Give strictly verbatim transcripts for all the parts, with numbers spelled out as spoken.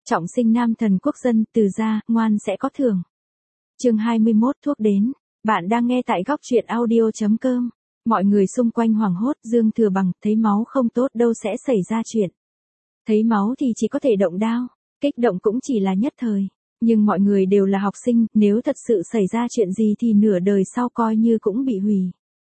Trọng sinh nam thần quốc dân, từ gia, ngoan sẽ có thưởng. Chương hai mươi mốt thuốc đến. Bạn đang nghe tại góc truyện audio.com. Mọi người xung quanh hoảng hốt, Dương Thừa Bằng thấy máu không tốt đâu sẽ xảy ra chuyện. Thấy máu thì chỉ có thể động đao, kích động cũng chỉ là nhất thời. Nhưng mọi người đều là học sinh, nếu thật sự xảy ra chuyện gì thì nửa đời sau coi như cũng bị hủy.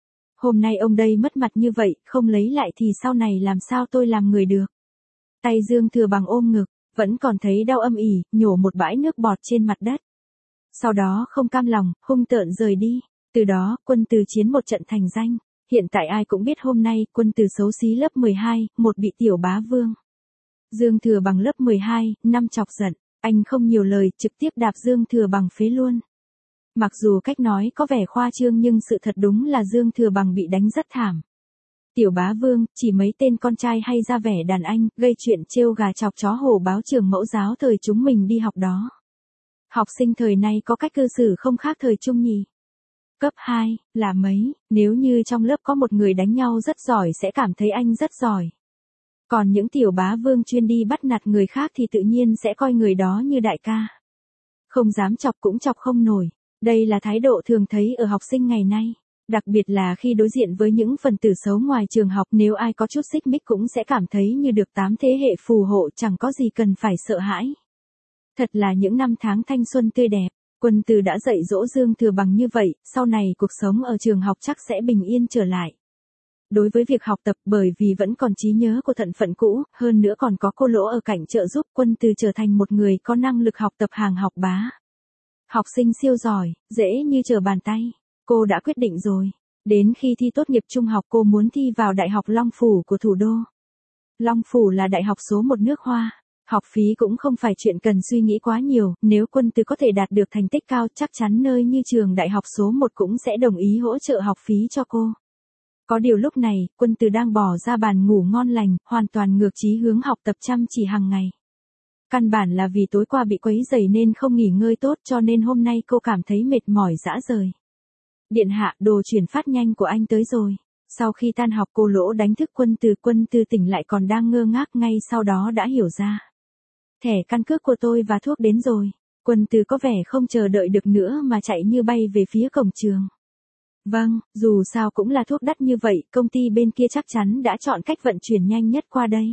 Hôm nay ông đây mất mặt như vậy, không lấy lại thì sau này làm sao tôi làm người được. Tay Dương Thừa Bằng ôm ngực, vẫn còn thấy đau âm ỉ, nhổ một bãi nước bọt trên mặt đất. Sau đó không cam lòng, hung tợn rời đi. Từ đó, Quân Từ chiến một trận thành danh. Hiện tại ai cũng biết hôm nay, Quân Từ xấu xí lớp mười hai, một bị tiểu bá vương. Dương Thừa Bằng lớp mười hai, năm chọc giận, anh không nhiều lời, trực tiếp đạp Dương Thừa Bằng phế luôn. Mặc dù cách nói có vẻ khoa trương nhưng sự thật đúng là Dương Thừa Bằng bị đánh rất thảm. Tiểu bá vương, chỉ mấy tên con trai hay ra vẻ đàn anh, gây chuyện trêu gà chọc chó hổ báo trường mẫu giáo thời chúng mình đi học đó. Học sinh thời nay có cách cư xử không khác thời trung nhỉ. Cấp hai, là mấy, nếu như trong lớp có một người đánh nhau rất giỏi sẽ cảm thấy anh rất giỏi. Còn những tiểu bá vương chuyên đi bắt nạt người khác thì tự nhiên sẽ coi người đó như đại ca. Không dám chọc cũng chọc không nổi. Đây là thái độ thường thấy ở học sinh ngày nay. Đặc biệt là khi đối diện với những phần tử xấu ngoài trường học, nếu ai có chút xích mích cũng sẽ cảm thấy như được tám thế hệ phù hộ, chẳng có gì cần phải sợ hãi. Thật là những năm tháng thanh xuân tươi đẹp. Quân Từ đã dạy dỗ Dương Thừa Bằng như vậy, sau này cuộc sống ở trường học chắc sẽ bình yên trở lại. Đối với việc học tập, bởi vì vẫn còn trí nhớ của thận phận cũ, hơn nữa còn có cô Lỗ ở cạnh trợ giúp, Quân Từ trở thành một người có năng lực học tập hàng học bá. Học sinh siêu giỏi, dễ như trở bàn tay. Cô đã quyết định rồi. Đến khi thi tốt nghiệp trung học cô muốn thi vào Đại học Long Phủ của thủ đô. Long Phủ là đại học số một nước Hoa. Học phí cũng không phải chuyện cần suy nghĩ quá nhiều, nếu Quân Từ có thể đạt được thành tích cao chắc chắn nơi như trường đại học số một cũng sẽ đồng ý hỗ trợ học phí cho cô. Có điều lúc này, Quân Từ đang bỏ ra bàn ngủ ngon lành, hoàn toàn ngược chí hướng học tập chăm chỉ hàng ngày. Căn bản là vì tối qua bị quấy rầy nên không nghỉ ngơi tốt cho nên hôm nay cô cảm thấy mệt mỏi rã rời. Điện hạ, đồ chuyển phát nhanh của anh tới rồi. Sau khi tan học cô Lỗ đánh thức Quân Từ, Quân Từ tỉnh lại còn đang ngơ ngác ngay sau đó đã hiểu ra. Thẻ căn cước của tôi và thuốc đến rồi. Quân Từ có vẻ không chờ đợi được nữa mà chạy như bay về phía cổng trường. Vâng, dù sao cũng là thuốc đắt như vậy, công ty bên kia chắc chắn đã chọn cách vận chuyển nhanh nhất qua đây.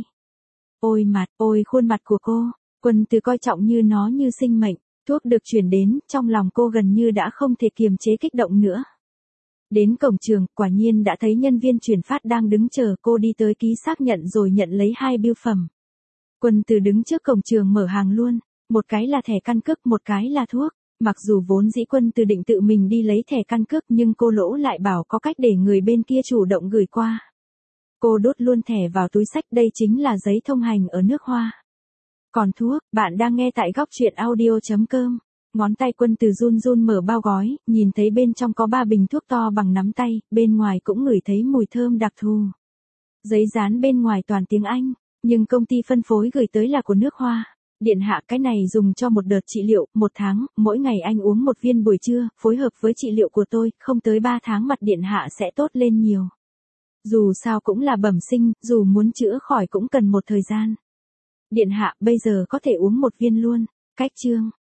Ôi mặt, ôi khuôn mặt của cô. Quân Từ coi trọng như nó như sinh mệnh. Thuốc được chuyển đến, trong lòng cô gần như đã không thể kiềm chế kích động nữa. Đến cổng trường, quả nhiên đã thấy nhân viên chuyển phát đang đứng chờ, cô đi tới ký xác nhận rồi nhận lấy hai bưu phẩm. Quân Từ đứng trước cổng trường mở hàng luôn, một cái là thẻ căn cước, một cái là thuốc. Mặc dù vốn dĩ Quân Từ định tự mình đi lấy thẻ căn cước nhưng cô Lỗ lại bảo có cách để người bên kia chủ động gửi qua. Cô đốt luôn thẻ vào túi xách, đây chính là giấy thông hành ở nước Hoa. Còn thuốc, bạn đang nghe tại góc truyện audio.com. Ngón tay Quân Từ run run mở bao gói, nhìn thấy bên trong có ba bình thuốc to bằng nắm tay, bên ngoài cũng ngửi thấy mùi thơm đặc thù. Giấy dán bên ngoài toàn tiếng Anh, nhưng công ty phân phối gửi tới là của nước Hoa. Điện hạ, cái này dùng cho một đợt trị liệu, một tháng, mỗi ngày anh uống một viên buổi trưa, phối hợp với trị liệu của tôi, không tới ba tháng mặt điện hạ sẽ tốt lên nhiều. Dù sao cũng là bẩm sinh, dù muốn chữa khỏi cũng cần một thời gian. Điện hạ, bây giờ có thể uống một viên luôn. Cách chương.